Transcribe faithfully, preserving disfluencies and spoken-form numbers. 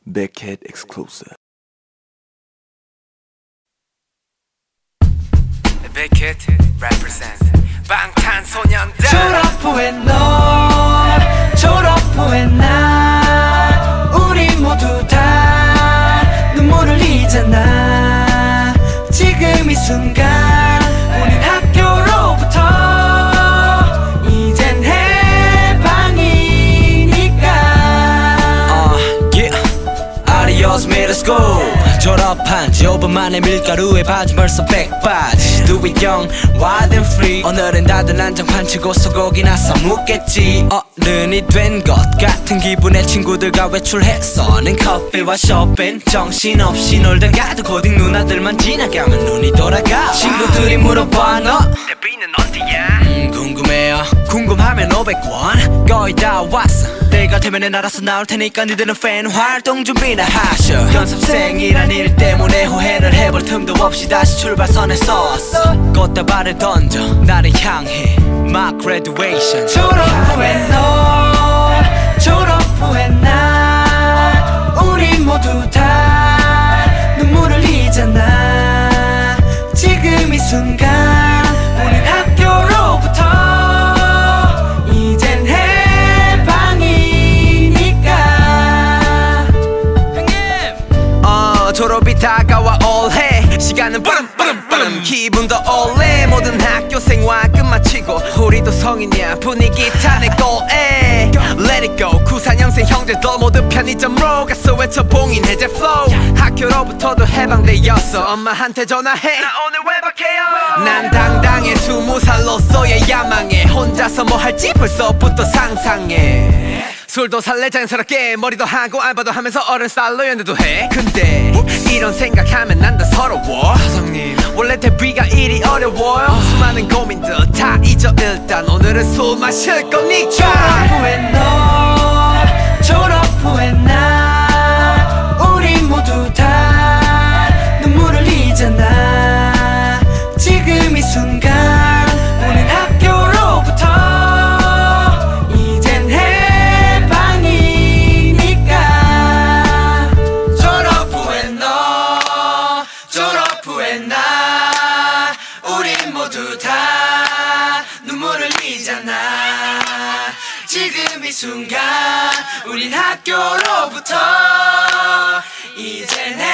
Beckhead exclusive. Beckhead represent 방탄소년단. 졸업 후에 너, 졸업 후에 나, 우리 모두 다 눈물을 흘리잖아. 지금 이 순간 우린 학교로부터 이젠 해방이니까. uh, yeah. Adios middle school. 졸업한 지 오 분 만에 밀가루에 바지 벌써 백바지. Do it young, wild and free. 오늘은 다들 난장판 치고 소고기나 싸먹겠지. 어른이 된 것 같은 기분에 친구들과 외출했어. 는 커피와 쇼핑 정신없이 놀다가도 고딩 누나들만 지나가면 눈이 돌아가. 친구들이 물어봐 너 데뷔는 언제야? 음, 궁금해요. 궁금하면 오백 원 거의 다 왔어. 때가 되면 알아서 나올 테니까 니들은 팬 활동 준비나 하셔. 연습생이란 일 때문에 후회를 해볼 틈도 없이 다시 출발선에 섰어. 꽃다발을 던져 나를 향해 My graduation. 졸업 후에 너, 졸업 후에 나, 우리 모두 다 눈물을 흘리잖아. 지금 이 순간 우린 학교로부터 이젠 해방이니까. 형님! 어 졸업이 다가와 올해 시간은 빠름빠름빠름 기분도 올해 모든 학교 생활 끝마치고 우리도 성인이야 분위기 타네 골에 Let it go 구사년생 형제들 모두 편의점으로 가서 외쳐 봉인 해제 flow. 학교로부터도 해방되었어. 엄마한테 전화해 나 오늘 외박해요. 난 당당해 스무 살로서의 야망에 혼자서 뭐 할지 벌써부터 상상해. 술도 살래 자연스럽게 머리도 하고 알바도 하면서 어른 스타일로 연애도 해. 근데 이런 생각하면 난 다 서러워. 사장님 원래 데뷔가 이리 어려워요. 수많은 고민들 다 잊어 일단 오늘은 술 마실 거니까. 졸업 후에 너, 졸업 후에 나, 우리 모두 다 눈물을 흘리잖아. 지금 이 순간 우린 학교로부터 이젠 해방이니까. 졸업 후에 너, 졸업 후에 나, 우린 모두 다 눈물을 흘리잖아. 지금 이 순간 우린 학교로부터 이젠